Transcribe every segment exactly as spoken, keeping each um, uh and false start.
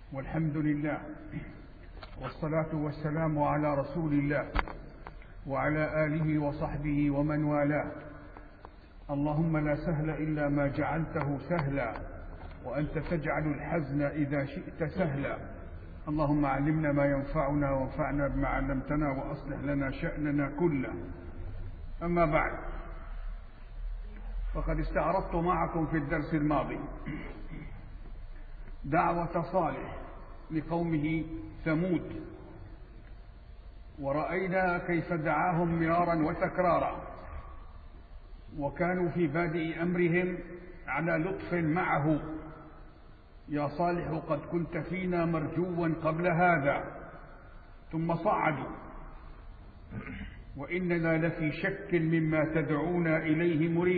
والحمد لله، والصلاة والسلام على رسول الله وعلى آله وصحبه ومن والاه. اللهم لا سهل إلا ما جعلته سهلا، وأنت تجعل الحزن إذا شئت سهلا. اللهم علمنا ما ينفعنا وانفعنا بما علمتنا وأصلح لنا شأننا كله. أما بعد، فقد استعرضت معكم في الدرس الماضي دعوة صالح لقومه ثمود، ورأينا كيف دعاهم مرارا وتكرارا، وكانوا في بادئ أمرهم على لطف معه: يا صالح قد كنت فينا مرجوا قبل هذا. ثم صعدوا: وإننا لفي شك مما تدعونا إليه مريب.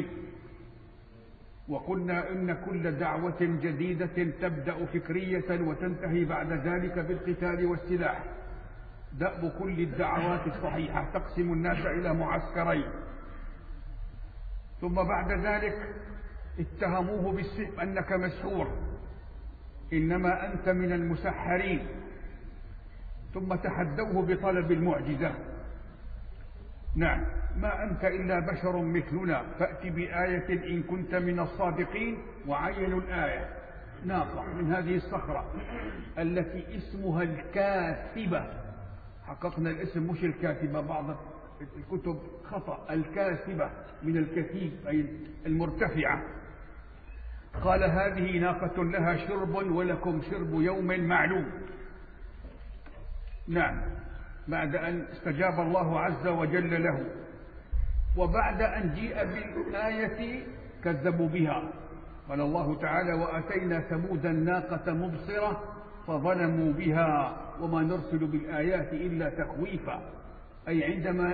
وقلنا إن كل دعوة جديدة تبدأ فكرية وتنتهي بعد ذلك بالقتال والسلاح. دأب كل الدعوات الصحيحة تقسم الناس إلى معسكرين. ثم بعد ذلك اتهموه بالسحر، أنك مسحور، إنما أنت من المسحرين. ثم تحدوه بطلب المعجزة: نعم، ما أنت إلا بشر مثلنا، فأت بآية إن كنت من الصادقين. وعينوا الآية: ناقة من هذه الصخرة التي اسمها الكاثبة. حققنا الاسم مش الكاتبة، بعض الكتب خطأ، الكاثبة من الكثيب أي المرتفعة. قال: هذه ناقة لها شرب ولكم شرب يوم معلوم. نعم، بعد أن استجاب الله عز وجل له، وبعد أن جيء بالآية كذبوا بها. قال الله تعالى: وأتينا ثمود الناقة مبصرة فظلموا بها وما نرسل بالآيات إلا تخويفا. أي عندما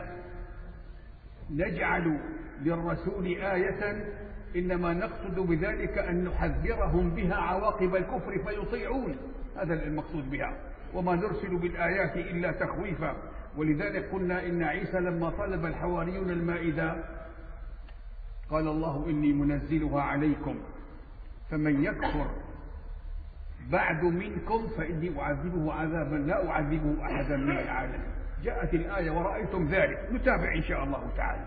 نجعل للرسول آية إنما نقصد بذلك أن نحذرهم بها عواقب الكفر فيطيعون، هذا المقصود بها. وما نرسل بالآيات إلا تخويفا. ولذلك قلنا إن عيسى لما طلب الحواريون المائدة قال الله: إني منزلها عليكم فمن يكفر بعد منكم فإني أعذبه عذابا لا أعذبه أحدا من العالمين. جاءت الآية ورأيتم ذلك. نتابع إن شاء الله تعالى.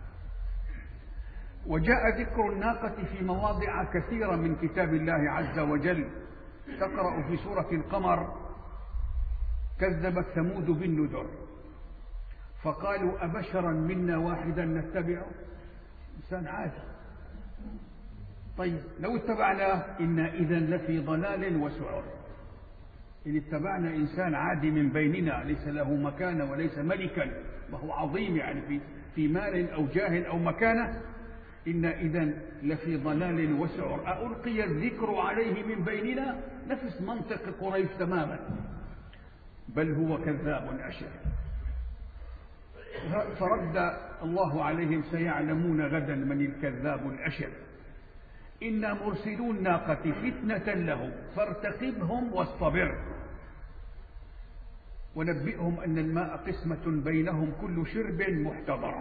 وجاء ذكر الناقة في مواضع كثيرة من كتاب الله عز وجل. تقرأ في سورة القمر: كذبت ثمود بالنذر فقالوا أبشرا منا واحدا نتبعه. إنسان عادي. طيب لو اتبعناه إنا إذا لفي ضلال وسعر. إن اتبعنا إنسان عادي من بيننا ليس له مكانة وليس ملكا وهو عظيم يعني في في مال أو جاه أو مكانة، إن إذا لفي ضلال وسعر. ألقي الذكر عليه من بيننا؟ نفس منطق قريش تماما. بل هو كذاب أشر. فرد الله عليهم: سيعلمون غدا من الكذاب الأشر. إنا مرسلو الناقة فتنة لهم فارتقبهم واصطبر. ونبئهم أن الماء قسمة بينهم كل شرب محتضر.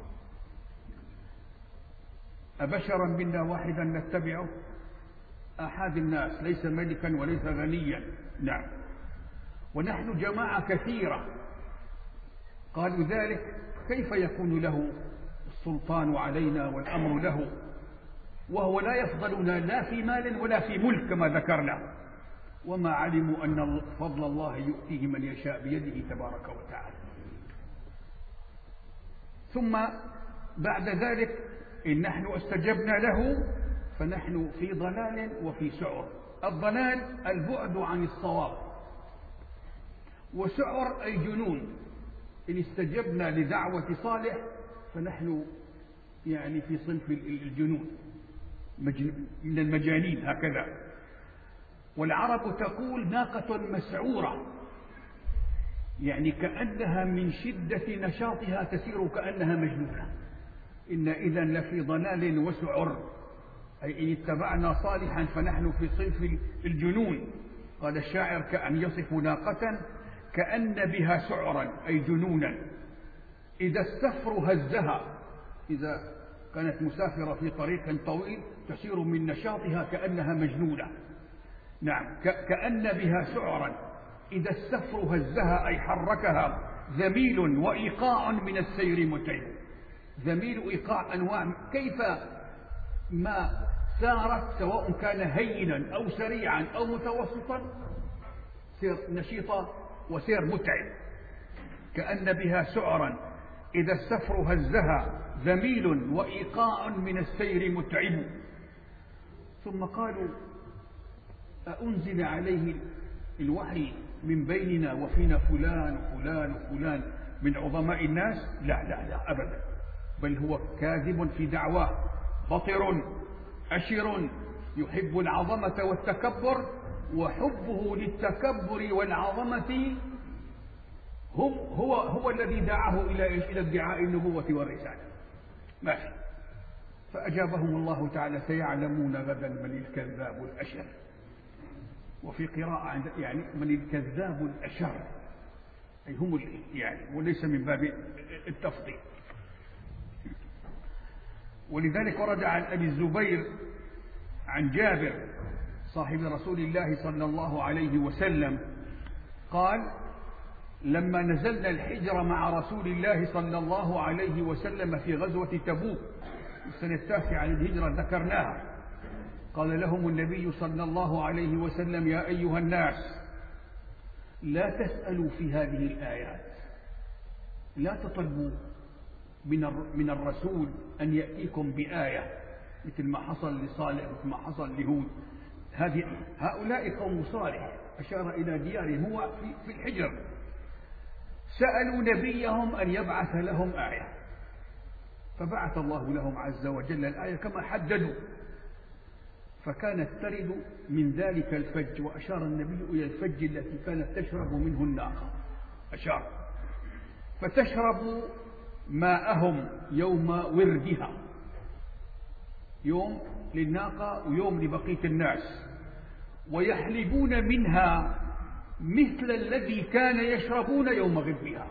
أبشرا منا واحدا نتبعه؟ أحد الناس، ليس ملكا وليس غنيا. نعم، ونحن جماعة كثيرة. قالوا ذلك: كيف يكون له السلطان علينا والأمر له وهو لا يفضلنا لا في مال ولا في ملك كما ذكرنا، وما علموا أن فضل الله يؤتيه من يشاء بيده تبارك وتعالى. ثم بعد ذلك إن نحن استجبنا له فنحن في ضلال وفي سعر. الضلال البعد عن الصواب، وسعر أي جنون. إن استجبنا لدعوة صالح فنحن يعني في صنف الجنون، من المجانين هكذا. والعرب تقول: ناقة مسعورة، يعني كأنها من شدة نشاطها تسير كأنها مجنونة. إن إذا لفي ضلال وسعر، أي إن اتبعنا صالحا فنحن في صنف الجنون. قال الشاعر: كأن يصف ناقة كأن بها سعرا أي جنونا. إذا السفر هزها، إذا كانت مسافرة في طريق طويل تسير من نشاطها كأنها مجنونة. نعم، كأن بها سعرا إذا السفر هزها أي حركها ذميل وإيقاع من السير متعب. ذميل وإيقاع أنواع، كيف ما سارت سواء كان هينا أو سريعا أو متوسطا سير نشيطة وسير متعب. كأن بها سعرا إذا السفر هزها ذميل وإيقاع من السير متعب. ثم قالوا أأنزل عليه الوحي من بيننا وفينا فلان وفلان وفلان من عظماء الناس؟ لا لا لا أبدا، بل هو كاذب في دعواه، بطر أشر يحب العظمة والتكبر، وحبه للتكبر والعظمة هم هو هو الذي دعاه إلى إلى ادعاء النبوة والرسالة. ماشي. فأجابهم الله تعالى سيعلمون غدا من الكذاب الأشر. وفي قراءة عند يعني من الكذاب الأشر، أي هم يعني، وليس من باب التفضيل. ولذلك ورد عن أبي الزبير عن جابر صاحب رسول الله صلى الله عليه وسلم قال: لما نزلنا الحجر مع رسول الله صلى الله عليه وسلم في غزوة تبوك السنة التاسعة للهجرة ذكرناها، قال لهم النبي صلى الله عليه وسلم: يا أيها الناس لا تسألوا في هذه الآيات، لا تطلبوا من الرسول أن يأتيكم بآية مثل ما حصل لصالح مثل ما حصل لهود. هذه هؤلاء قوم صالح أشار إلى ديارهم هو في الحجر، سألوا نبيهم أن يبعث لهم آية، فبعث الله لهم عز وجل الآية كما حددوا، فكانت ترد من ذلك الفج. وأشار النبي إلى الفج التي كانت تشرب منه الناقة، أشار فتشرب ماءهم يوم وردها، يوم للناقة ويوم لبقية الناس، ويحلبون منها مثل الذي كان يشربون يوم غبها.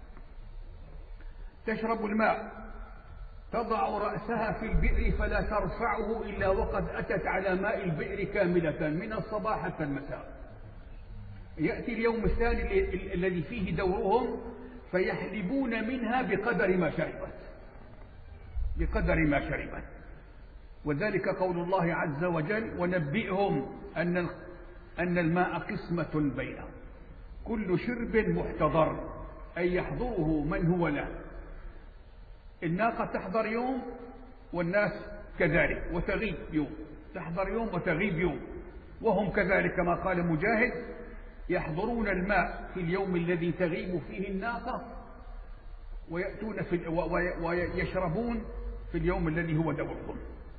تشرب الماء، تضع رأسها في البئر فلا ترفعه إلا وقد أتت على ماء البئر كاملة من الصباح حتى المساء. يأتي اليوم الثاني الذي فيه دورهم فيحلبون منها بقدر ما شربت، بقدر ما شربت. وذلك قول الله عز وجل: ونبئهم أن أن الماء قسمة بينهم كل شرب محتضر، أي يحضره من هو له. الناقة تحضر يوم والناس كذلك وتغيب يوم، تحضر يوم وتغيب يوم، وهم كذلك كما قال مجاهد: يحضرون الماء في اليوم الذي تغيب فيه الناقة ويأتون في ويشربون في اليوم الذي هو دورهم.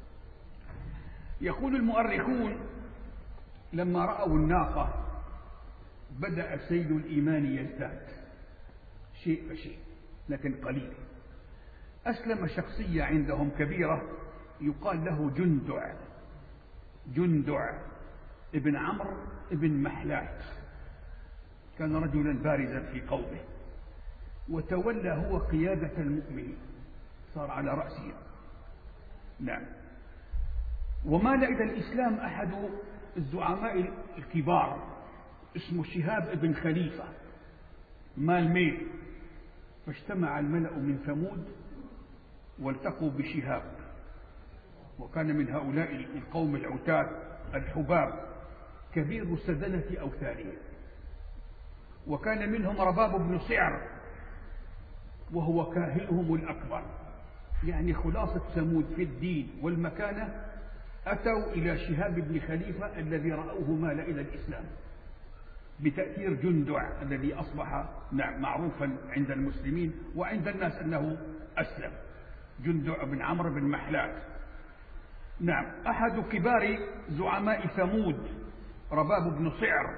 يقول المؤرخون: لما رأوا الناقة بدأ سيل الإيمان يزداد شيء فشيء، لكن قليل. أسلم شخصية عندهم كبيرة يقال له جندع، جندع ابن عمرو ابن محلات، كان رجلا بارزا في قومه، وتولى هو قيادة المؤمنين، صار على رأسهم. نعم. ومال إلى الإسلام أحد الزعماء الكبار اسمه شهاب ابن خليفة، مال ميل، فاجتمع الملأ من ثمود والتقوا بشهاب، وكان من هؤلاء القوم العتاة الحباب كبير سدنة أوثانهم، وكان منهم رباب بن سعر وهو كاهلهم الأكبر. يعني خلاصة ثمود في الدين والمكانة أتوا إلى شهاب بن خليفة الذي رأوه مال إلى الإسلام بتأثير جندع الذي أصبح نعم معروفا عند المسلمين وعند الناس أنه أسلم، جندع بن عمرو بن محلات. نعم. أحد كبار زعماء ثمود رباب بن سعر،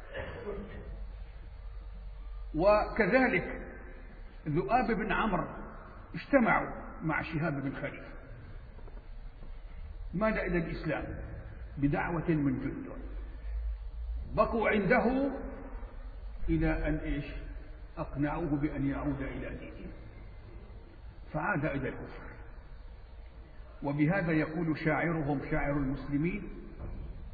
وكذلك ذؤاب بن عمرو اجتمعوا مع شهاب بن خليفة، مال إلى الإسلام بدعوة من جندع، بقوا عنده إلى أن إيش أقنعوه بأن يعود إلى دينه، فعاد إلى الكفر. وبهذا يقول شاعرهم شاعر المسلمين: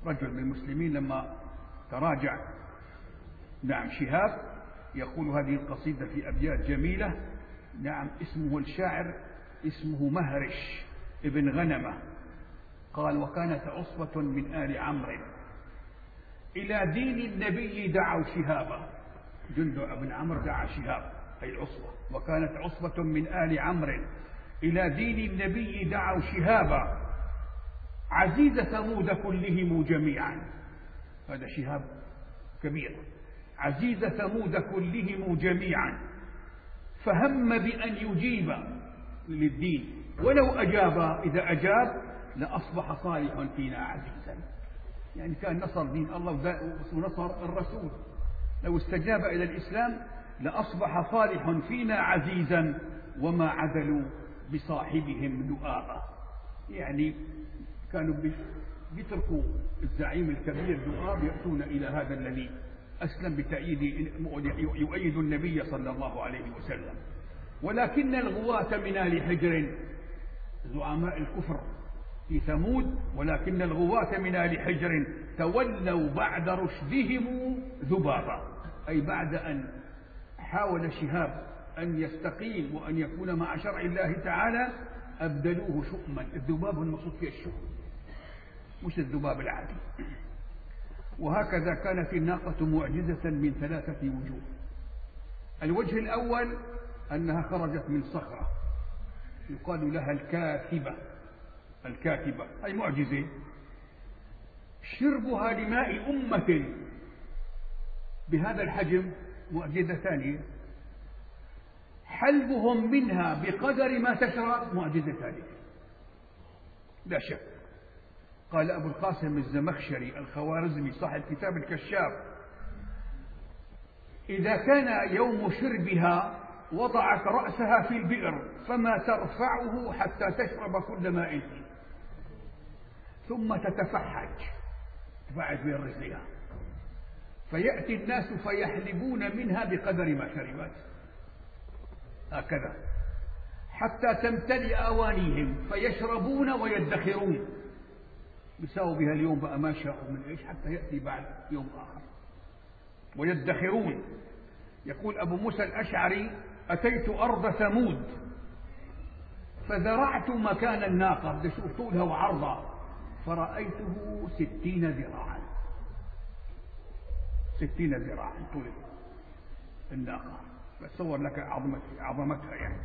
رجل من المسلمين لما تراجع نعم شهاب يقول هذه القصيدة في أبيات جميلة. نعم اسمه الشاعر اسمه مهرش ابن غنمة. قال: وكانت عصبة من آل عمرو إلى دين النبي دعوا شهابا. جندع بن عمرو دعا شهاب أي العصبة. وكانت عصبة من آل عمرو إلى دين النبي دعوا شهابا عزيز ثمود كلهم جميعا. هذا شهاب كبير. عزيز ثمود كلهم جميعا فهم بأن يجيب للدين ولو أجاب إذا أجاب لأصبح صالح فينا عزيزا. يعني كان نصر دين الله ونصر الرسول، لو استجاب إلى الإسلام لأصبح صالح فينا عزيزا وما عدلوا بصاحبهم لؤابا. يعني كانوا بيتركوا الزعيم الكبير لؤاب يأتون إلى هذا الذي أسلم بتأييد يؤيد النبي صلى الله عليه وسلم. ولكن الغواة من آل حجر زعماء الكفر في ثمود، ولكن الغواة من آل حجر تولوا بعد رشدهم ذبابا، أي بعد أن حاول شهاب أن يستقيم وأن يكون مع شرع الله تعالى أبدلوه شؤما. الذباب المقصود فيه الشؤم مش الذباب العادي. وهكذا كانت الناقة معجزة من ثلاثة وجوه. الوجه الأول أنها خرجت من صخرة يقال لها الكاثبة. الكاثبة أي معجزة. شربها لماء أمة بهذا الحجم معجزة ثانية. حلبهم منها بقدر ما تشرب معجزة ثالثة لا شك. قال أبو القاسم الزمخشري الخوارزمي صاحب كتاب الكشاف: إذا كان يوم شربها وضعت رأسها في البئر فما ترفعه حتى تشرب كل ماء فيه ثم تتفحج تفعج بين رجلها فيأتي الناس فيحلبون منها بقدر ما شربت هكذا حتى تمتلئ أوانيهم فيشربون ويدخرون. بيساووا بها اليوم بقى ما شاءوا من إيش حتى يأتي بعد يوم آخر ويدخرون. يقول أبو موسى الأشعري: أتيت أرض ثمود فذرعت مكان الناقة، بدي أشوف طولها وعرضها، فرأيته ستين ذراعا. ستين ذراعا طول الناقة. بتصور لك عظمتها يعني.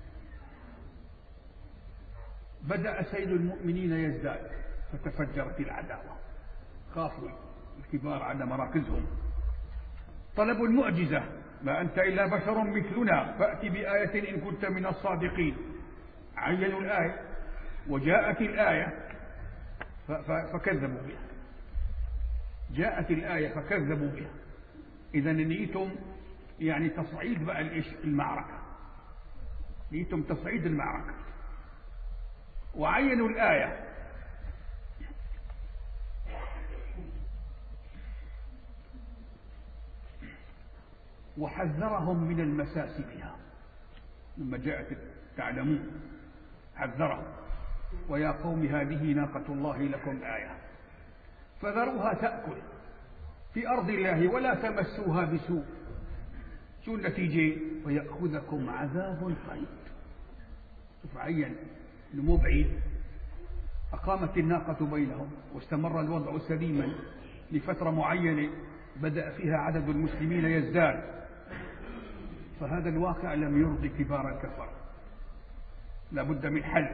بدأ سيد المؤمنين يزداد فتفجرت العداوة. خافوا الكبار على مراكزهم. طلبوا المعجزة: ما أنت إلا بشر مثلنا فأتي بآية إن كنت من الصادقين. عينوا الآية وجاءت الآية فكذبوا بها. جاءت الآية فكذبوا بها. إذا نيتم يعني تصعيد بقى المعركة، نيتم تصعيد المعركة. وعينوا الآية وحذرهم من المساس بها. لما جاءت تعلمون حذرهم: ويا قوم هذه ناقة الله لكم آية فذروها تأكل في أرض الله ولا تمسوها بسوء. شو النتيجة؟ فيأخذكم عذاب قريب. فعين مو بعيد. أقامت الناقة بينهم واستمر الوضع سليما لفترة معينة بدأ فيها عدد المسلمين يزداد. فهذا الواقع لم يرضي كبار الكفر، لابد من حل.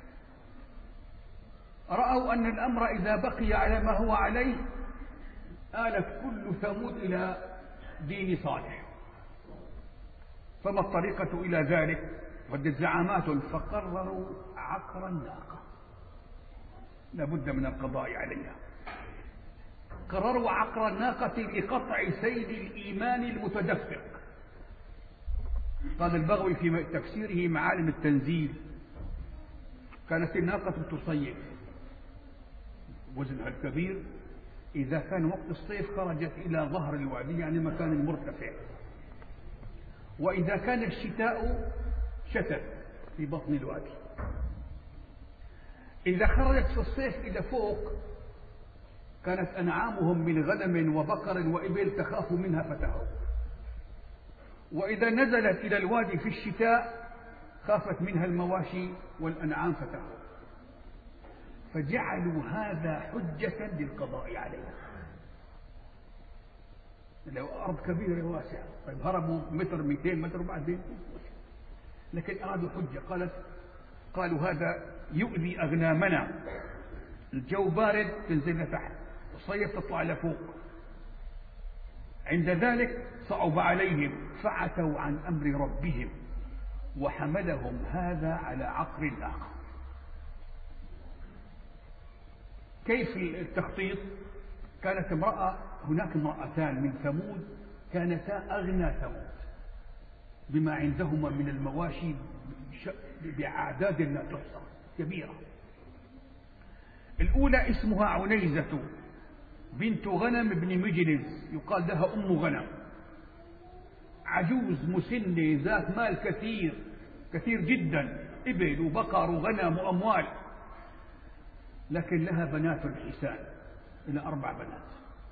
رأوا أن الأمر إذا بقي على ما هو عليه آلت كل ثمود إلى دين صالح. فما الطريقة إلى ذلك؟ ودت زعامات فقرروا عقر الناقة، لابد من القضاء عليها. قرروا عقر الناقة لقطع سيل الإيمان المتدفق. قال البغوي في تفسيره معالم التنزيل: كانت الناقة تصيف وزنها الكبير، إذا كان وقت الصيف خرجت إلى ظهر الوادي يعني مكان مرتفع، وإذا كان الشتاء شتت في بطن الوادي. إذا خرجت في الصيف إلى فوق كانت أنعامهم من غنم وبقر وإبل تخاف منها فتهرب، وإذا نزلت إلى الوادي في الشتاء خافت منها المواشي والأنعام فتهرب، فجعلوا هذا حجة للقضاء عليها. لو أرض كبيرة واسعة، طيب هربوا متر مئتين متر وبعدين، لكن أرادوا حجة. قالت قالوا هذا يؤذي أغنامنا، الجو بارد تنزل لتحت، الصيف تطلع لفوق. عند ذلك صعب عليهم فعتوا عن أمر ربهم وحملهم هذا على عقر الناقة. كيف التخطيط؟ كانت امرأة هناك امرأتان من ثمود كانتا أغنى ثمود بما عندهما من المواشي بأعداد لا تحصى كبيرة. الأولى اسمها عنيزة بنت غنم بن مجلس، يقال لها أم غنم، عجوز مسنة ذات مال كثير كثير جدا، إبل وبقر وغنم وأموال، لكن لها بنات حسان، إلى أربع بنات.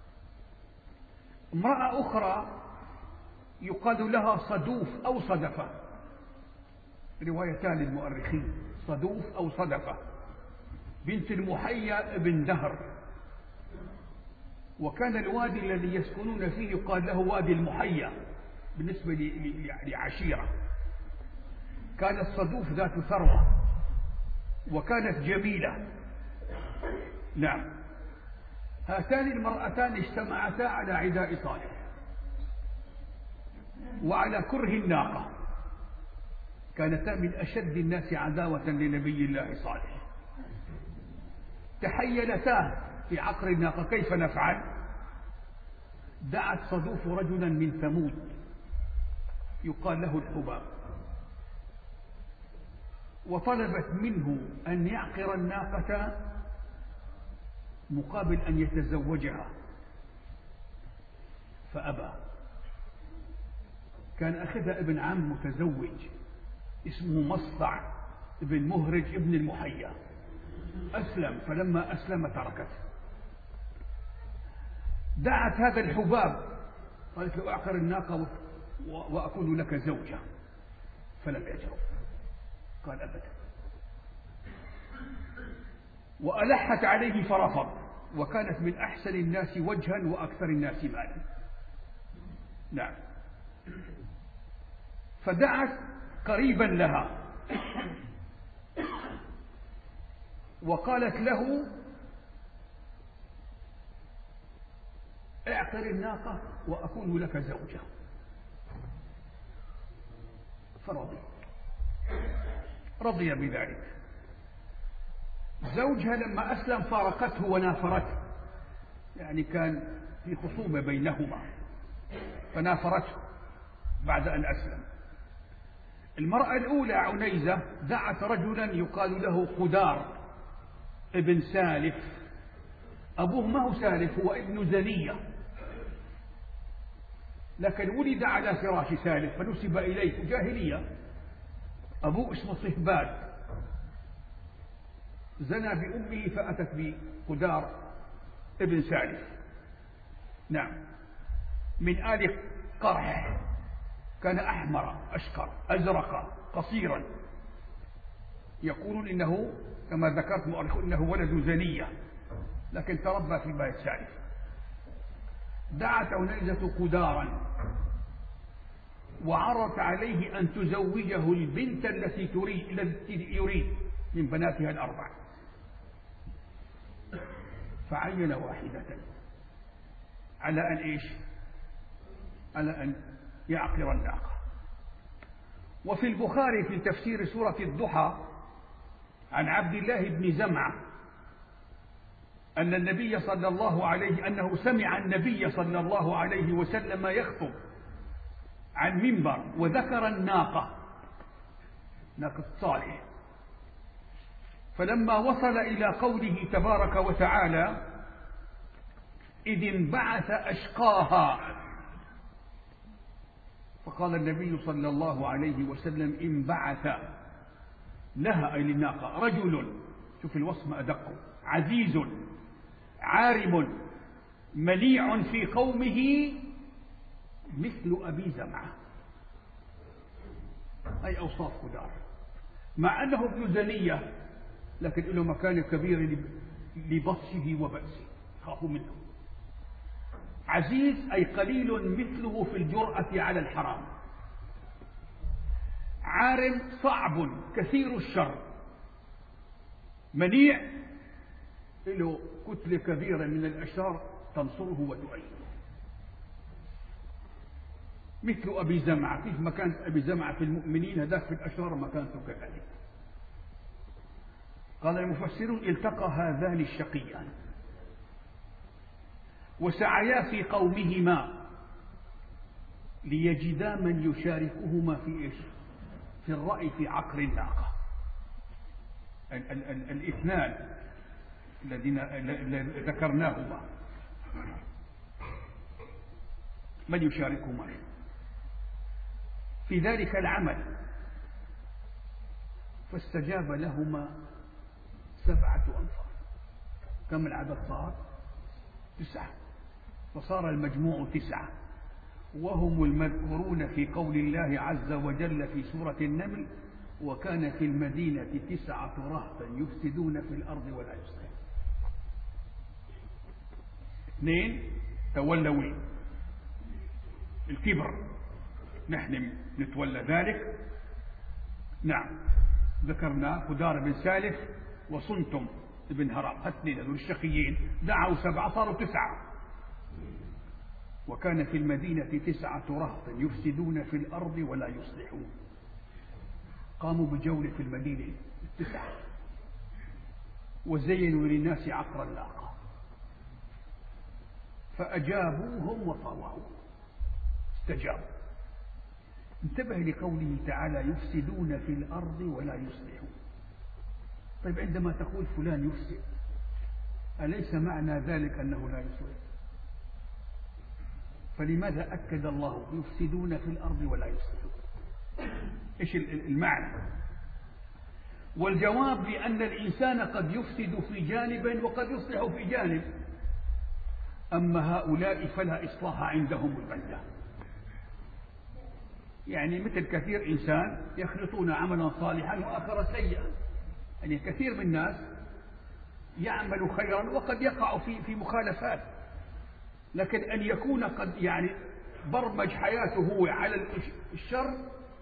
امرأة أخرى يقال لها صدوف أو صدفة، روايتان للمؤرخين، صدوف أو صدفة، بنت المحيا بن دهر، وكان الوادي الذي يسكنون فيه يقال له وادي المحيا بالنسبة لعشيرة. كانت صدوف ذات ثروة وكانت جميلة. نعم، هاتان المرأتان اجتمعتا على عداء صالح وعلى كره الناقة، كانتا من أشد الناس عداوة لنبي الله صالح. تحيلتا في عقر الناقة، كيف نفعل؟ دعت صدوف رجلا من ثمود يقال له الحباب، وطلبت منه أن يعقر الناقة مقابل أن يتزوجها، فأبى. كان أخذها ابن عم متزوج اسمه مصطع ابن مهرج ابن المحيا، أسلم، فلما أسلم تركته. دعت هذا الحباب قالت له أعقر الناقة وأكون لك زوجة، فلم يجرؤ، قال أبدا، وألحت عليه فرفض، وكانت من أحسن الناس وجها وأكثر الناس مالا. نعم، فدعت قريبا لها وقالت له اعقر الناقة وأكون لك زوجة، فرضي رضي بذلك. زوجها لما أسلم فارقته ونافرته، يعني كان في خصومة بينهما فنافرته بعد أن أسلم. المرأة الأولى عنيزة دعت رجلا يقال له قدار ابن سالف، أبوه ما هو سالف، هو ابن زنية، لكن ولد على فراش سالف فنسب إليه جاهلية. أبوه اسمه صهباد، زنى بأمه فأتت بقدار ابن سالف. نعم، من آل قرح، كان أحمر أشقر أزرق قصيرا، يقولون إنه كما ذكرت مؤرخون إنه ولد زنية، لكن تربى في بيت سالف. دعت عنيزة قدارا وعرضت عليه أن تزوجه البنت التي تريد التي يريد من بناتها الأربع، فعين واحدة على أن إيش؟ على أن يعقر الناقة. وفي البخاري في تفسير سورة الضحى عن عبد الله بن زمعة أن النبي صلى الله عليه أنه سمع النبي صلى الله عليه وسلم يخطب عن منبر وذكر الناقة، ناقة صالح، فلما وصل إلى قوله تبارك وتعالى إذ انبعث أشقاها، فقال النبي صلى الله عليه وسلم انبعث لها أي للناقة رجل، شوف الوصف أدق، عزيز عارم مليع في قومه مثل أبي زمعة، أي أوصاف كدار، مع أنه ابن زنية لكن له مكان كبير لبطشه وبأسه، خافوا منه. عزيز أي قليل مثله في الجرأة على الحرام. عارم صعب كثير الشر. منيع له كتلة كبيرة من الأشرار تنصره وتؤيده، مثل أبي زمعة. كيف مكانة أبي زمعة في المؤمنين هذاك في الأشرار مكانته كذلك. قال المفسرون التقى هذان الشقيان وسعيا في قومهما ليجدا من يشاركهما في إيش؟ في الرأي في عقر الناقة. ال ال ال الاثنان الذين ذكرناهما من يشاركهما في ذلك العمل، فاستجاب لهما سبعة أنفار. كم العدد صار؟ تسعة، فصار المجموع تسعة، وهم المذكورون في قول الله عز وجل في سورة النمل: وكان في المدينة تسعة رهط يفسدون في الأرض ولا يصلحون. اثنين تولوا الكبر، نحن نتولى ذلك. نعم ذكرنا كدار بن سالف وصنتم ابن هرام، اثنين هذول الشقيين دعوا سبعة صاروا تسعة. وكان في المدينة تسعة رهط يفسدون في الأرض ولا يصلحون. قاموا بجولة في المدينة التسعة وزينوا للناس عقر الناقة، فأجابوهم وطوعوا، استجابوا. انتبه لقوله تعالى: يفسدون في الأرض ولا يصلحون. طيب عندما تقول فلان يفسد، أليس معنى ذلك أنه لا يصلح؟ فلماذا أكد الله يفسدون في الأرض ولا يصلحون؟ إيش المعنى؟ والجواب بأن الإنسان قد يفسد في جانب وقد يصلح في جانب، أما هؤلاء فلا إصلاح عندهم البتة. يعني مثل كثير إنسان يخلطون عملا صالحا وآخر سيئا. يعني كثير من الناس يعمل خيرا وقد يقع في في مخالفات، لكن أن يكون قد يعني برمج حياته هو على الشر.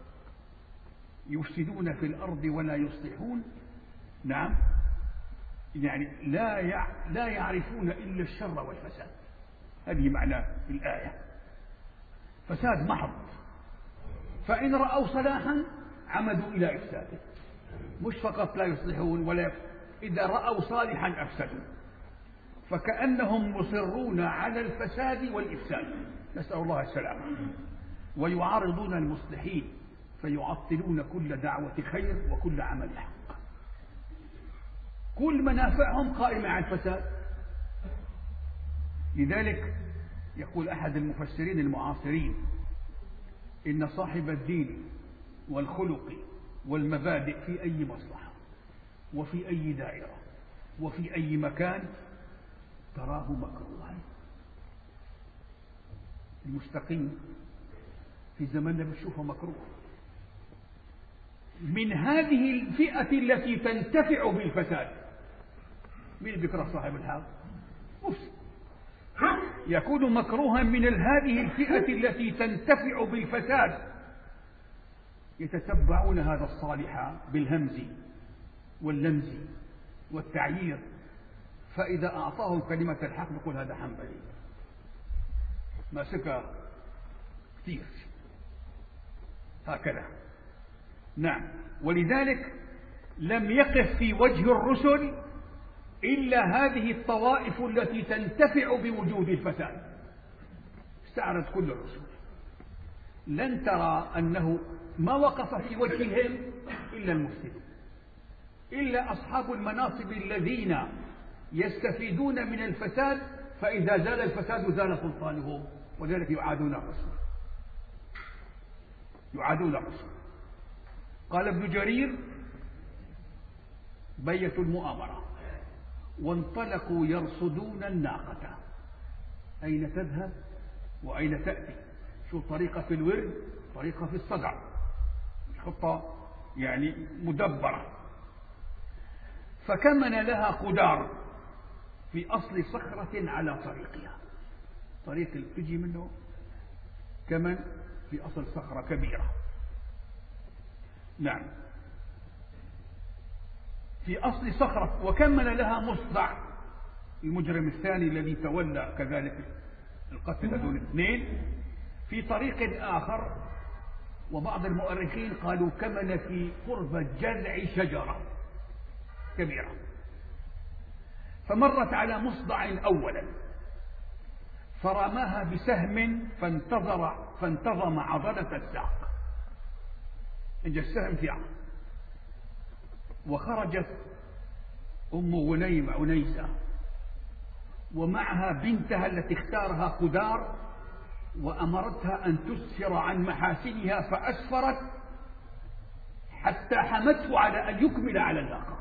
يفسدون في الأرض ولا يصلحون، نعم، يعني لا لا يعرفون إلا الشر والفساد. هذه معنى الآية، فساد محض. فإن رأوا صلاحا عمدوا إلى إفساده، مش فقط لا يصلحون ولا، إذا رأوا صالحا أفسدوا، فكأنهم مصرون على الفساد والإفساد، نسأل الله السلامة. ويعارضون المصلحين فيعطلون كل دعوة خير وكل عمل حق. كل منافعهم قائمة على الفساد. لذلك يقول أحد المفسرين المعاصرين: إن صاحب الدين والخلق والمبادئ في أي مصلحة وفي أي دائرة وفي أي مكان تراه مكروها. المستقيم في زماننا بنشوفه مكروه. من هذه الفئة التي تنتفع بالفساد، مين بيكره صاحب الحق؟ مفسد. يكون مكروها من هذه الفئة التي تنتفع بالفساد، يتتبعون هذا الصالح بالهمز واللمز والتعيير، فإذا أعطاهم كلمة الحق يقول هذا حنبلي ماسك كثير، هكذا. نعم، ولذلك لم يقف في وجه الرسل إلا هذه الطوائف التي تنتفع بوجود الفساد. استعرض كل الرسل، لن ترى أنه ما وقف في وجههم إلا المفسدون، إلا أصحاب المناصب الذين يستفيدون من الفساد، فإذا زال الفساد زال سلطانهم، وذلك يعادون الرسل، يعادون الرسل. قال ابن جرير: بيت المؤامرة وانطلقوا يرصدون الناقة. أين تذهب وأين تأتي، شو طريقة في الورد، طريقة في الصدع، خطة يعني مدبرة. فكمن لها قدار في أصل صخرة على طريقها، طريق اللي تجي منه كمن في أصل صخرة كبيرة. نعم، في أصل صخرة. وكمن لها مصدع، المجرم الثاني الذي تولى كذلك القتل هذول الاثنين، في طريق آخر. وبعض المؤرخين قالوا كمن في قرب جذع شجرة كبيرة، فمرت على مصدع أولا فرماها بسهم فانتظر فانتظم عضلة الساق، اجى السهم فيها، وخرجت أم غنيم عنيسة ومعها بنتها التي اختارها قدار، وأمرتها أن تسفر عن محاسنها، فأسفرت حتى حمته على أن يكمل على الناقة،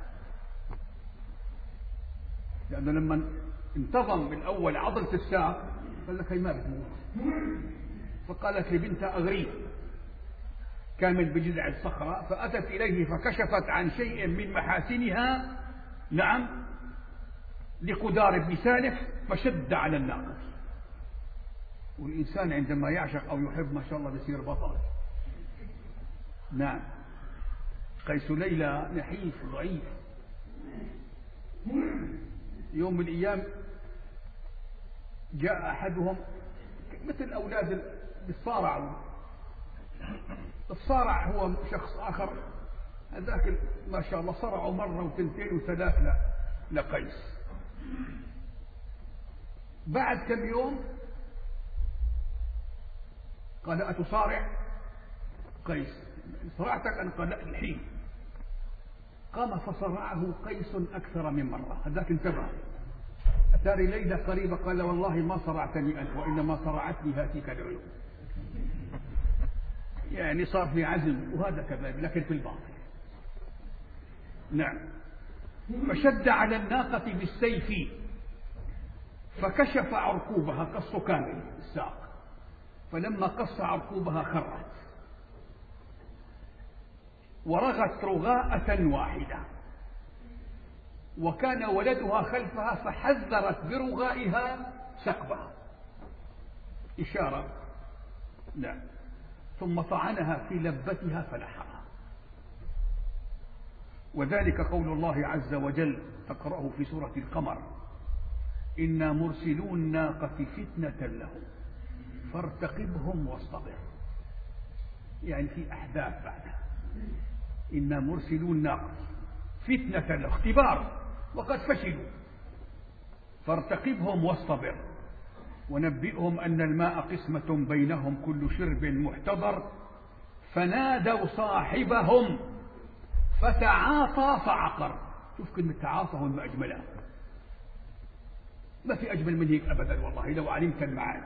لأنه لما انتظم من أول عضلة الساق قال لك هي ما بتموت، فقالت لبنتها أغريه، كامل بجذع الصخرة، فأتت إليه فكشفت عن شيء من محاسنها، نعم، لقدار بن سالف، فشد على الناقة. والإنسان عندما يعشق أو يحب ما شاء الله بيصير بطل. نعم، قيس ليلى نحيف ضعيف، يوم من الأيام جاء أحدهم مثل أولاد بالصارع، الصارع هو شخص آخر، هذاك ما شاء الله صرعوا مرة وثنتين وثلاث لقيس. بعد كم يوم قال أتصارع قيس؟ صرعتك أن قال لا الحين. قام فصرعه قيس أكثر من مرة، هذاك انتبه، أتاري ليلى قريبة، قال والله ما صرعتني أنت وإنما صرعتني هاتيك العيون. يعني صار في عزم، وهذا كذلك لكن في الباطل. نعم، فشد على الناقة بالسيف فكشف عرقوبها، قص كامل الساق، فلما قص عرقوبها خرت ورغت رغاءة واحدة، وكان ولدها خلفها فحذرت برغائها سقبها، إشارة. نعم، ثم طعنها في لبتها فنحرها. وذلك قول الله عز وجل، تقرأه في سورة القمر: إنا مرسلو الناقة فتنة لهم فارتقبهم واصطبر. يعني في أحداث بعدها، إنا مرسلو الناقة فتنة لهم، اختبار وقد فشلوا، فارتقبهم واصطبر ونبئهم أن الماء قسمة بينهم كل شرب محتضر. فنادوا صاحبهم فتعاطى فعقر. شوف كلمة تعاطى هون ما أجملها، ما في أجمل من هيك أبدا والله لو علمت المعاني.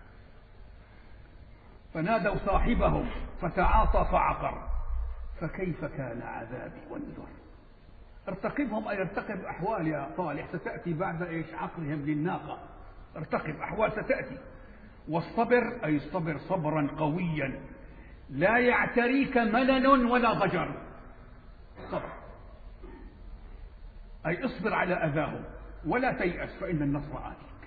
فنادوا صاحبهم فتعاطى فعقر فكيف كان عذابي والنذر. ارتقبهم أي ارتقب أحوال يا صالح ستأتي بعد إيش عقرهم للناقة، ارتقب أحوال ستأتي. والصبر أي الصبر صبرا قويا لا يعتريك ملل ولا ضجر، صبر أي اصبر على أذاهم ولا تيأس فإن النصر آتيك.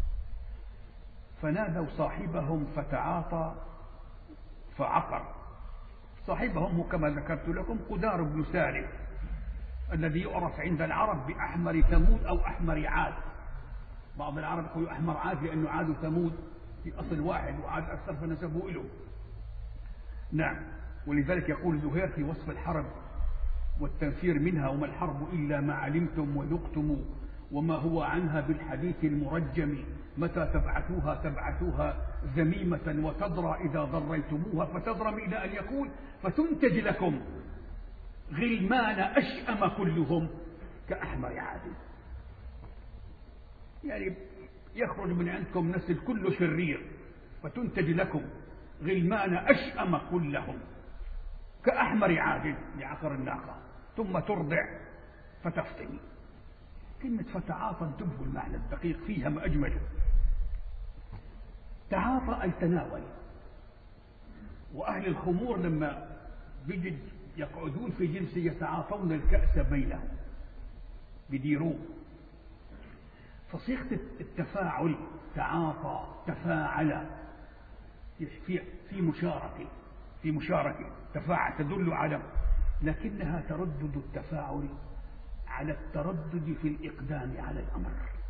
فنادوا صاحبهم فتعاطى فعقر. صاحبهم هو كما ذكرت لكم قدار بن سالف الذي يعرف عند العرب بأحمر ثمود أو أحمر عاد. بعض العرب يقولوا أحمر عاد لأنه عاد وثمود في أصل واحد، وعاد أكثر فنسبوا إله. نعم، ولذلك يقول زهير في وصف الحرب والتنفير منها: وما الحرب إلا ما علمتم وذقتم وما هو عنها بالحديث المرجم، متى تبعثوها تبعثوها ذميمة وتضرى إذا ضريتموها فتضرم، إلى أن يقول: فتنتج لكم غلمان أشأم كلهم كأحمر عاد. يعني يخرج من عندكم نسل كله شرير، فتنتج لكم غلمان أشأم كلهم كأحمر عاد لعقر الناقة، ثم ترضع فتفطم. كلمة فتعاطى انتبهوا المعنى الدقيق فيها ما أجمله. تعاطى أي تناول. وأهل الخمور لما بيجد يقعدون في جلسة يتعاطون الكأس بينهم بديروه. فصيغة التفاعل تعاطى تفاعل في في مشاركة في مشاركة تفاعل تدل على، لكنها تردد التفاعل على التردد في الإقدام على الأمر.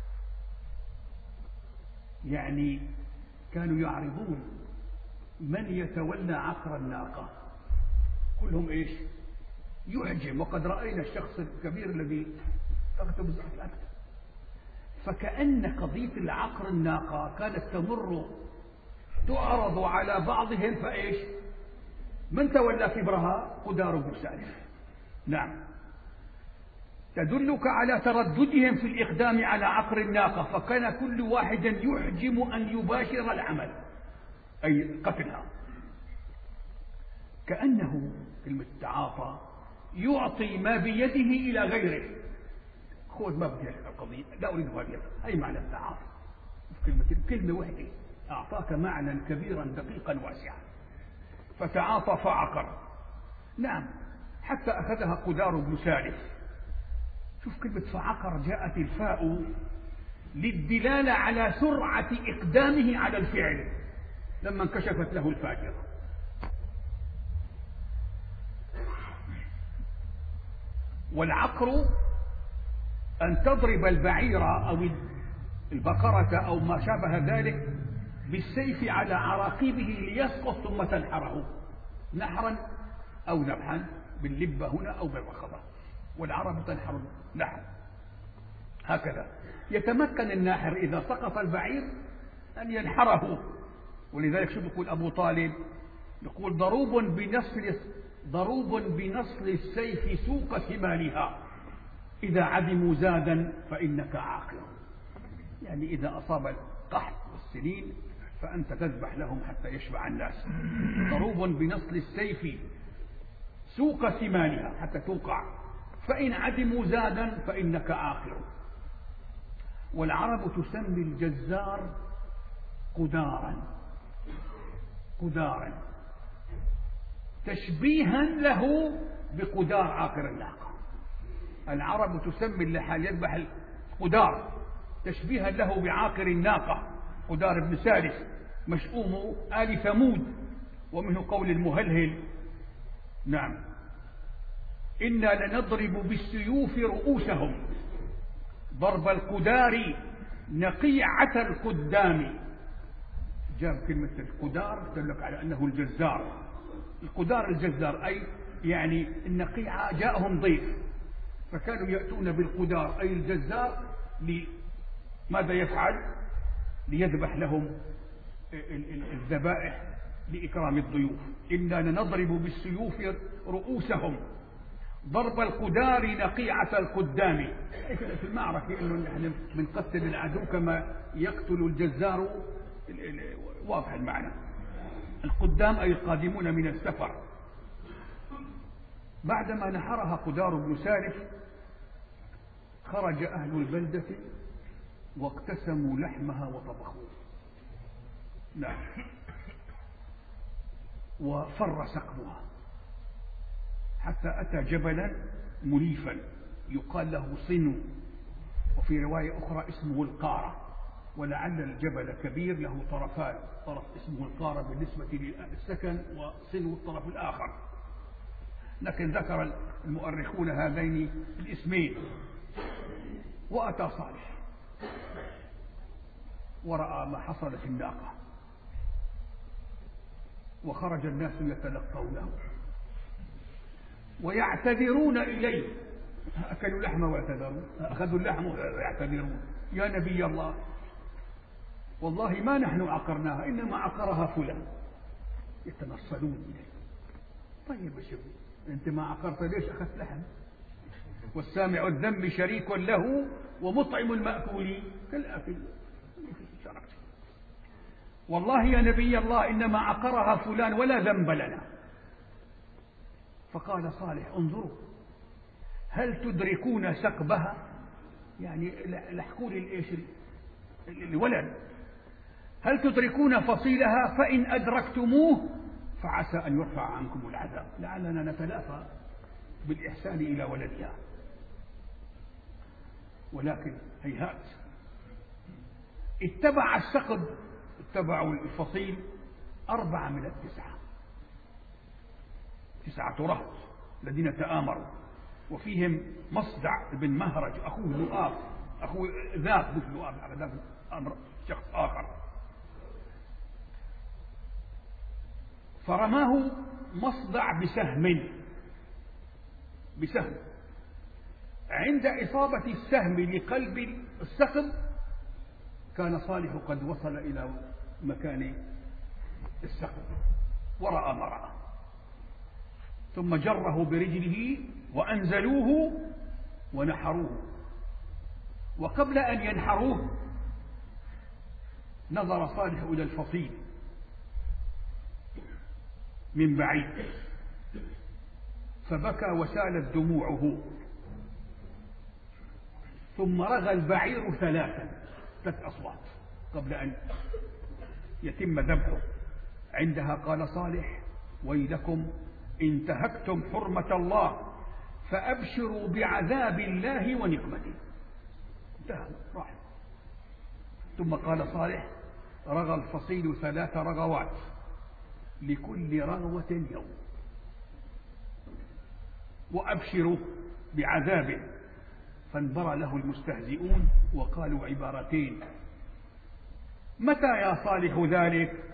يعني كانوا يعرضون من يتولى عقر الناقة، كلهم إيش؟ يعجب. وقد رأينا الشخص الكبير الذي تكتب الأكل. فكأن قضية العقر الناقة كانت تمر تعرض على بعضهم، فإيش؟ من تولى كبرها؟ قدار بن سالف. نعم، تدلك على ترددهم في الإقدام على عقر الناقة، فكان كل واحد يحجم أن يباشر العمل أي قتلها. كأنه كلمة تعاطى يعطي ما بيده إلى غيره. خذ ما بدي القضية، لا أريد هذه، هي معنى التعاطي. كلمة كلمة واحدة أعطاك معنى كبيرا دقيقا واسعا. فتعاطى فعقر. نعم، حتى أخذها قدار بن سالف. شوف كلمة فعقر، جاءت الفاء للدلالة على سرعة إقدامه على الفعل لما انكشفت له الفاجرة. والعقر أن تضرب البعير أو البقرة أو ما شابه ذلك بالسيف على عراقيبه ليسقط ثم تنحره نحرا أو ذبحا، باللبة هنا أو بالرقبة. والعرب تنحر نحر هكذا. يتمكن الناحر إذا سقط البعير أن ينحره. ولذلك شو بيقول أبو طالب؟ يقول ضروب بنصل ضروب بنصل السيف سوق ثمانها، إذا عدموا زادا فإنك عاقل. يعني إذا أصاب القحط والسنين فأنت تذبح لهم حتى يشبع الناس. ضروب بنصل السيف سوق ثمانها حتى توقع، فإن عدموا زادا فإنك عاقل. والعرب تسمي الجزار قدارا قدارا تشبيها له بقدار عاقر الناقة. العرب تسمي اللحال يذبح القدار تشبيها له بعاقر الناقة. قدار بن سالف مشؤوم آل ثمود، ومنه قول المهلهل. نعم، إنا لنضرب بالسيوف رؤوسهم ضرب القدار نقيعة القدام. جاب كلمة القدار تدلك على أنه الجزار. القدار الجزار أي يعني النقيعة جاءهم ضيف فكانوا يأتون بالقدار أي الجزار. لماذا يفعل؟ ليذبح لهم الذبائح لإكرام الضيوف. إنا لنضرب بالسيوف رؤوسهم ضرب القدار نقيعة القدام. في المعركة إنه نحن بنقتل العدو كما يقتل الجزار. واضح المعنى. القدام أي القادمون من السفر. بعدما نحرها قدار بن سالف خرج أهل البلدة واقتسموا لحمها وطبخوه. نعم، وفر سقمها حتى أتى جبلا منيفا يقال له صنو، وفي رواية أخرى اسمه القارة. ولعل الجبل كبير له طرفان، طرف اسمه القارة بالنسبة للسكن، وصنو الطرف الآخر. لكن ذكر المؤرخون هذين الاسمين. وأتى صالح ورأى ما حصل في الناقة، وخرج الناس يتلقونه ويعتذرون إليه. أكلوا لحمه واعتذروا، أخذوا اللحم ويعتذرون. يا نبي الله، والله ما نحن عقرناها، إنما عقرها فلان. يتنصلون إليه. طيب يا شباب، أنت ما عقرت ليش أخذت لحم؟ والسامع الذنب شريك له ومطعم المأكول كالآكل. والله يا نبي الله إنما عقرها فلان ولا ذنب لنا. فقال صالح انظروا هل تدركون سقبها؟ يعني لحقوا لي ايش الولد. هل تدركون فصيلها؟ فإن أدركتموه فعسى أن يرفع عنكم العذاب لعلنا نتلافى بالإحسان إلى ولدها. ولكن هيهات، اتبع السقب، اتبعوا الفصيل أربعة من التسعة، تسعة رهط الذين تآمروا، وفيهم مصدع بن مهرج أخوه لؤاب، أخوه ذاك مش لؤاب، على ذاك أمر شخص آخر. فرماه مصدع بسهم بسهم عند إصابة السهم لقلب السقب كان صالح قد وصل إلى مكان السقب ورأى ما رأى، ثم جره برجله وأنزلوه ونحروه. وقبل أن ينحروه نظر صالح إلى الفصيل من بعيد فبكى وسالت دموعه، ثم رغى البعير ثلاثا، ثلاث أصوات قبل أن يتم ذبحه. عندها قال صالح: ويلكم انتهكتم حرمة الله فأبشروا بعذاب الله ونقمته. انتهى راح. ثم قال صالح: رغى الفصيل ثلاث رغوات لكل رغوة يوم، وأبشروا بعذاب. فانبرى له المستهزئون وقالوا عبارتين: متى يا صالح ذلك؟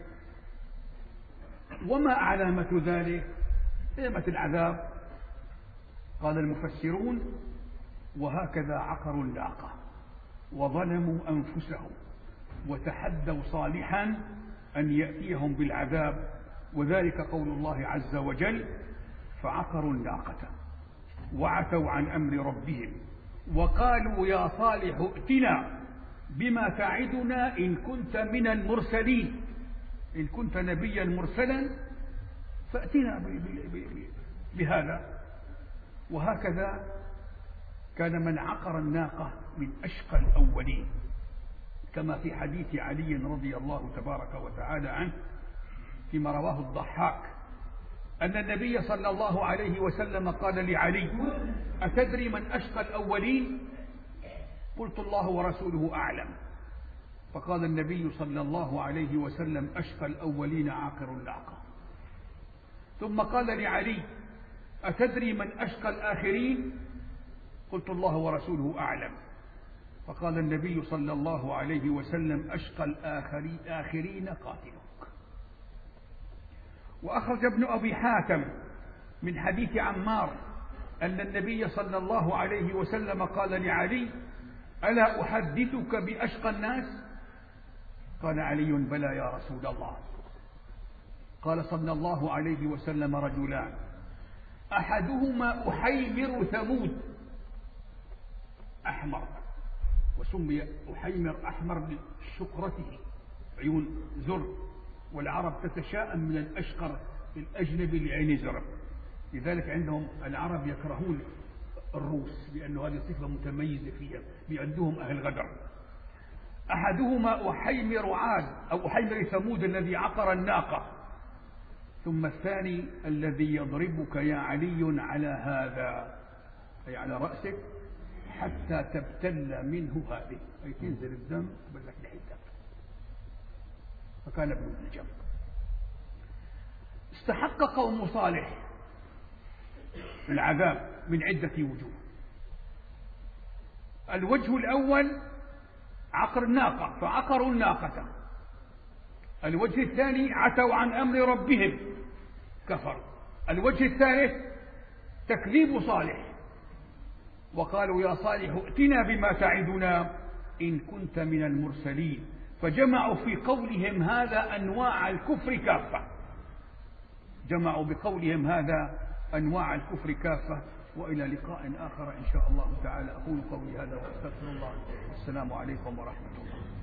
وما علامة ذلك؟ علامة العذاب. قال المفسرون: وهكذا عقروا الناقة وظلموا أنفسهم وتحدوا صالحا أن يأتيهم بالعذاب، وذلك قول الله عز وجل: فعقروا الناقة وعتوا عن أمر ربهم وقالوا يا صالح ائتنا بما تعدنا إن كنت من المرسلين، إن كنت نبيا مرسلا فأتنا بهذا. وهكذا كان من عقر الناقة من أشقى الأولين، كما في حديث علي رضي الله تبارك وتعالى عنه فيما رواه الضحاك أن النبي صلى الله عليه وسلم قال لعلي: أتدري من أشقى الأولين؟ قلت: الله ورسوله أعلم. فقال النبي صلى الله عليه وسلم: أشقى الأولين عاقر الناقة. ثم قال لعلي: أتدري من أشقى الآخرين؟ قلت: الله ورسوله أعلم. فقال النبي صلى الله عليه وسلم: أشقى الآخرين قاتلك. وأخرج ابن أبي حاتم من حديث عمار أن النبي صلى الله عليه وسلم قال لعلي: ألا أحدثك بأشقى الناس؟ قال علي: بلى يا رسول الله. قال صلى الله عليه وسلم: رجلان أحدهما أحيمر ثمود، أحمر، وسمي أحيمر أحمر لشقرته، عيون زر، والعرب تتشاءم من الأشقر الأجنبي لعين زرق، لذلك عندهم العرب يكرهون الروس لأنه هذه صفة متميزة فيها، عندهم أهل غدر. أحدهما أحيمر عاد أو أحيمر ثمود الذي عقر الناقة، ثم الثاني الذي يضربك يا علي على هذا، أي على رأسك، حتى تبتل منه هذه، أي تنزل الدم بدك لحدك. فكان ابن الجم. استحق قوم صالح العذاب من عدة وجوه. الوجه الأول عقر الناقة فعقروا الناقة. الوجه الثاني عتوا عن أمر ربهم كفروا. الوجه الثالث تكذيب صالح وقالوا يا صالح ائتنا بما تعدنا إن كنت من المرسلين، فجمعوا في قولهم هذا أنواع الكفر كافة، جمعوا بقولهم هذا أنواع الكفر كافة. وإلى لقاء آخر إن شاء الله تعالى. أقول قولي هذا وأستغفر الله. السلام عليكم ورحمة الله.